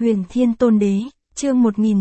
Huyền Thiên Tôn Đế, chương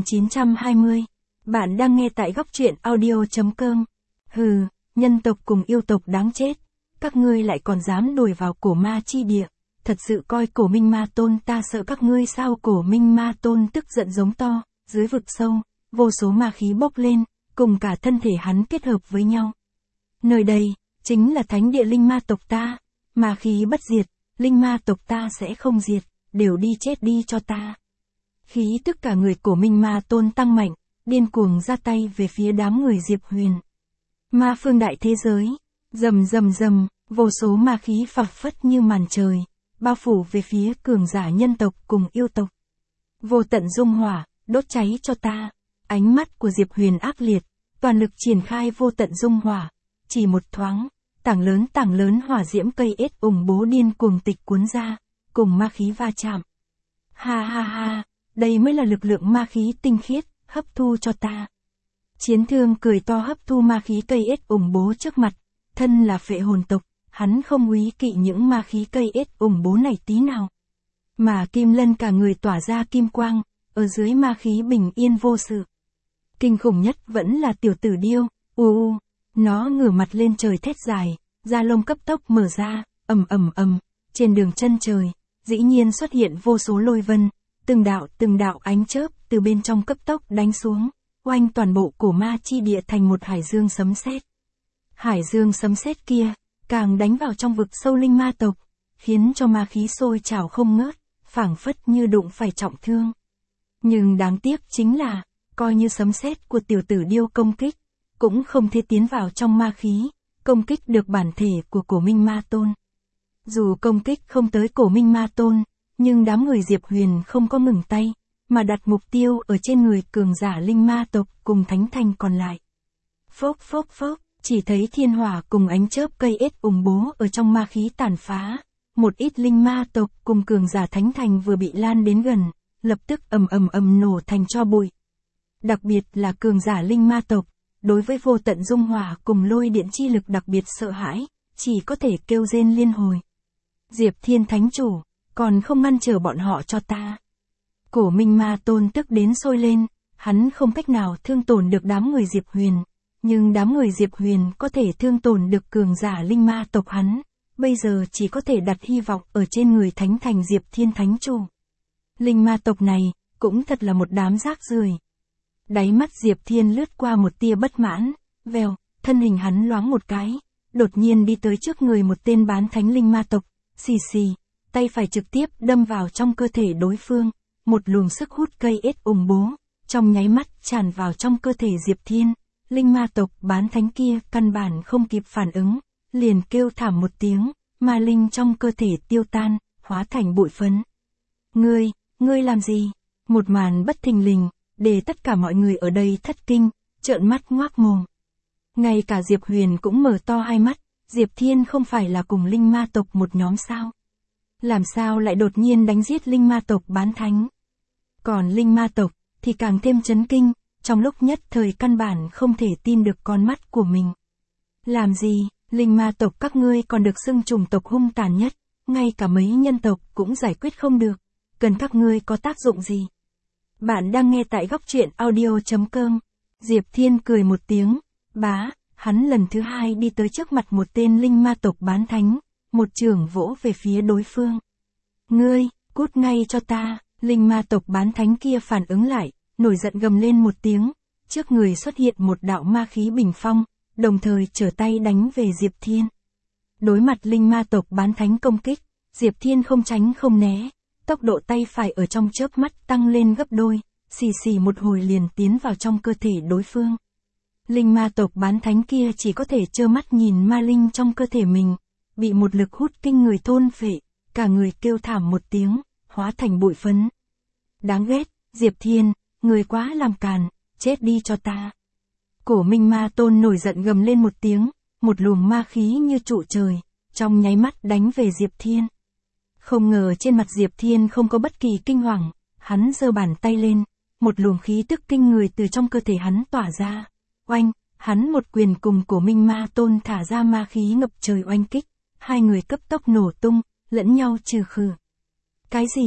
1920. Bạn đang nghe tại góc truyện audio.com. Hừ, nhân tộc cùng yêu tộc đáng chết. Các ngươi lại còn dám đuổi vào cổ ma chi địa. Thật sự coi cổ Minh Ma Tôn ta sợ các ngươi sao? Cổ Minh Ma Tôn tức giận giống to, dưới vực sâu, vô số ma khí bốc lên, cùng cả thân thể hắn kết hợp với nhau. Nơi đây, chính là thánh địa linh ma tộc ta. Ma khí bất diệt, linh ma tộc ta sẽ không diệt, đều đi chết đi cho ta. Khí tức cả người cổ Minh Ma Tôn tăng mạnh, điên cuồng ra tay về phía đám người Diệp Huyền. Ma phương đại thế giới, rầm rầm rầm, vô số ma khí phập phất như màn trời, bao phủ về phía cường giả nhân tộc cùng yêu tộc. Vô tận dung hỏa, đốt cháy cho ta. Ánh mắt của Diệp Huyền ác liệt, toàn lực triển khai vô tận dung hỏa, chỉ một thoáng, tảng lớn hỏa diễm cây ết ủng bố điên cuồng tịch cuốn ra, cùng ma khí va chạm. Ha ha ha, đây mới là lực lượng ma khí tinh khiết, hấp thu cho ta. Chiến Thương cười to hấp thu ma khí cây ết ủng bố trước mặt, thân là phệ hồn tộc, hắn không úy kỵ những ma khí cây ết ủng bố này tí nào. Mà Kim Lân cả người tỏa ra kim quang, ở dưới ma khí bình yên vô sự. Kinh khủng nhất vẫn là tiểu tử điêu, nó ngửa mặt lên trời thét dài, da lông cấp tốc mở ra, ầm ầm ầm, trên đường chân trời, dĩ nhiên xuất hiện vô số lôi vân, từng đạo ánh chớp từ bên trong cấp tốc đánh xuống, oanh toàn bộ cổ ma chi địa thành một hải dương sấm sét. Hải dương sấm sét kia, càng đánh vào trong vực sâu linh ma tộc, khiến cho ma khí sôi trào không ngớt, phảng phất như đụng phải trọng thương. Nhưng đáng tiếc chính là, coi như sấm sét của tiểu tử điêu công kích, cũng không thể tiến vào trong ma khí, công kích được bản thể của cổ Minh Ma Tôn. Dù công kích không tới cổ Minh Ma Tôn, nhưng đám người Diệp Huyền không có ngừng tay, mà đặt mục tiêu ở trên người cường giả linh ma tộc cùng thánh thành còn lại. Phốc phốc phốc, chỉ thấy thiên hỏa cùng ánh chớp cây ết ủng bố ở trong ma khí tàn phá. Một ít linh ma tộc cùng cường giả thánh thành vừa bị lan đến gần, lập tức ầm ầm ầm nổ thành tro bụi. Đặc biệt là cường giả linh ma tộc, đối với vô tận dung hỏa cùng lôi điện chi lực đặc biệt sợ hãi, chỉ có thể kêu rên liên hồi. Diệp Thiên Thánh Chủ, còn không ngăn trở bọn họ cho ta. Cổ Minh Ma Tôn tức đến sôi lên, hắn không cách nào thương tổn được đám người Diệp Huyền, nhưng đám người Diệp Huyền có thể thương tổn được cường giả linh ma tộc hắn, bây giờ chỉ có thể đặt hy vọng ở trên người thánh thành Diệp Thiên Thánh Chủ. Linh ma tộc này, cũng thật là một đám rác rưởi. Đáy mắt Diệp Thiên lướt qua một tia bất mãn, vèo, thân hình hắn loáng một cái, đột nhiên đi tới trước người một tên bán thánh linh ma tộc, xì xì, tay phải trực tiếp đâm vào trong cơ thể đối phương, một luồng sức hút cây ết ủng bố, trong nháy mắt tràn vào trong cơ thể Diệp Thiên. Linh ma tộc bán thánh kia căn bản không kịp phản ứng, liền kêu thảm một tiếng, ma linh trong cơ thể tiêu tan, hóa thành bụi phấn. Ngươi làm gì? Một màn bất thình lình, để tất cả mọi người ở đây thất kinh, trợn mắt ngoác mồm. Ngay cả Diệp Huyền cũng mở to hai mắt, Diệp Thiên không phải là cùng linh ma tộc một nhóm sao? Làm sao lại đột nhiên đánh giết linh ma tộc bán thánh? Còn linh ma tộc, thì càng thêm chấn kinh, trong lúc nhất thời căn bản không thể tin được con mắt của mình. Làm gì, linh ma tộc các ngươi còn được xưng chủng tộc hung tàn nhất, ngay cả mấy nhân tộc cũng giải quyết không được, cần các ngươi có tác dụng gì? Bạn đang nghe tại góc truyện audio.com. Diệp Thiên cười một tiếng, hắn lần thứ hai đi tới trước mặt một tên linh ma tộc bán thánh, một chưởng vỗ về phía đối phương. Ngươi, cút ngay cho ta, linh ma tộc bán thánh kia phản ứng lại, nổi giận gầm lên một tiếng, trước người xuất hiện một đạo ma khí bình phong, đồng thời trở tay đánh về Diệp Thiên. Đối mặt linh ma tộc bán thánh công kích, Diệp Thiên không tránh không né, tốc độ tay phải ở trong chớp mắt tăng lên gấp đôi, xì xì một hồi liền tiến vào trong cơ thể đối phương. Linh ma tộc bán thánh kia chỉ có thể trơ mắt nhìn ma linh trong cơ thể mình, bị một lực hút kinh người thôn phệ, cả người kêu thảm một tiếng, hóa thành bụi phấn. Đáng ghét, Diệp Thiên, người quá làm càn, chết đi cho ta. Cổ Minh Ma Tôn nổi giận gầm lên một tiếng, một luồng ma khí như trụ trời, trong nháy mắt đánh về Diệp Thiên. Không ngờ trên mặt Diệp Thiên không có bất kỳ kinh hoàng, hắn giơ bàn tay lên, một luồng khí tức kinh người từ trong cơ thể hắn tỏa ra. Oanh, hắn một quyền cùng Cổ Minh Ma Tôn thả ra ma khí ngập trời oanh kích, hai người cấp tốc nổ tung, lẫn nhau trừ khử. Cái gì?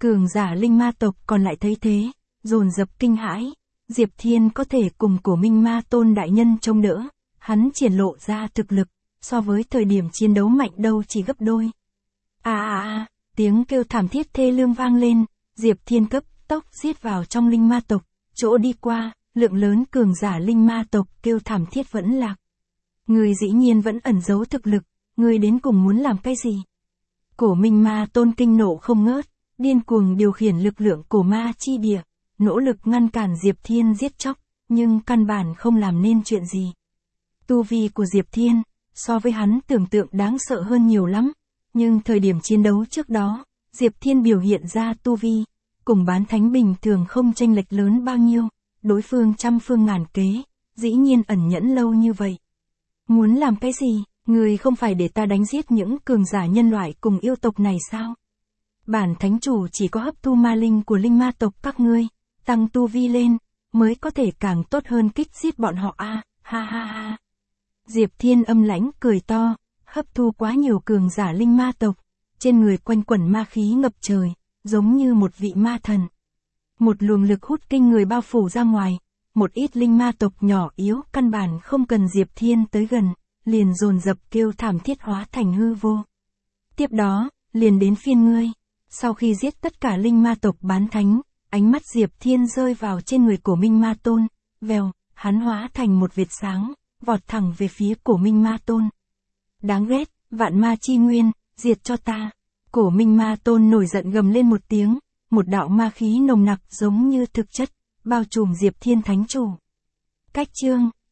Cường giả linh ma tộc còn lại thấy thế, dồn dập kinh hãi. Diệp Thiên có thể cùng Cổ Minh Ma Tôn đại nhân trông đỡ, hắn triển lộ ra thực lực, so với thời điểm chiến đấu mạnh đâu chỉ gấp đôi. Tiếng kêu thảm thiết thê lương vang lên, Diệp Thiên cấp tốc giết vào trong linh ma tộc, chỗ đi qua, lượng lớn cường giả linh ma tộc kêu thảm thiết vẫn lạc. Người dĩ nhiên vẫn ẩn giấu thực lực, người đến cùng muốn làm cái gì? Cổ Minh Ma Tôn kinh nộ không ngớt, điên cuồng điều khiển lực lượng cổ ma chi địa, nỗ lực ngăn cản Diệp Thiên giết chóc, nhưng căn bản không làm nên chuyện gì. Tu vi của Diệp Thiên, so với hắn tưởng tượng đáng sợ hơn nhiều lắm, nhưng thời điểm chiến đấu trước đó, Diệp Thiên biểu hiện ra tu vi, cùng bán thánh bình thường không chênh lệch lớn bao nhiêu, đối phương trăm phương ngàn kế, dĩ nhiên ẩn nhẫn lâu như vậy. Muốn làm cái gì, người không phải để ta đánh giết những cường giả nhân loại cùng yêu tộc này sao? Bản thánh chủ chỉ có hấp thu ma linh của linh ma tộc các ngươi, tăng tu vi lên, mới có thể càng tốt hơn kích giết bọn họ ha. Diệp Thiên âm lãnh cười to, hấp thu quá nhiều cường giả linh ma tộc, trên người quanh quẩn ma khí ngập trời, giống như một vị ma thần. Một luồng lực hút kinh người bao phủ ra ngoài, một ít linh ma tộc nhỏ yếu căn bản không cần Diệp Thiên tới gần, liền dồn dập kêu thảm thiết hóa thành hư vô. Tiếp đó, liền đến phiên ngươi. Sau khi giết tất cả linh ma tộc bán thánh, ánh mắt Diệp Thiên rơi vào trên người Cổ Minh Ma Tôn, vèo, hắn hóa thành một vệt sáng, vọt thẳng về phía Cổ Minh Ma Tôn. Đáng ghét, vạn ma chi nguyên, diệt cho ta. Cổ Minh Ma Tôn nổi giận gầm lên một tiếng, một đạo ma khí nồng nặc giống như thực chất, bao trùm Diệp Thiên thánh chủ. Cách chương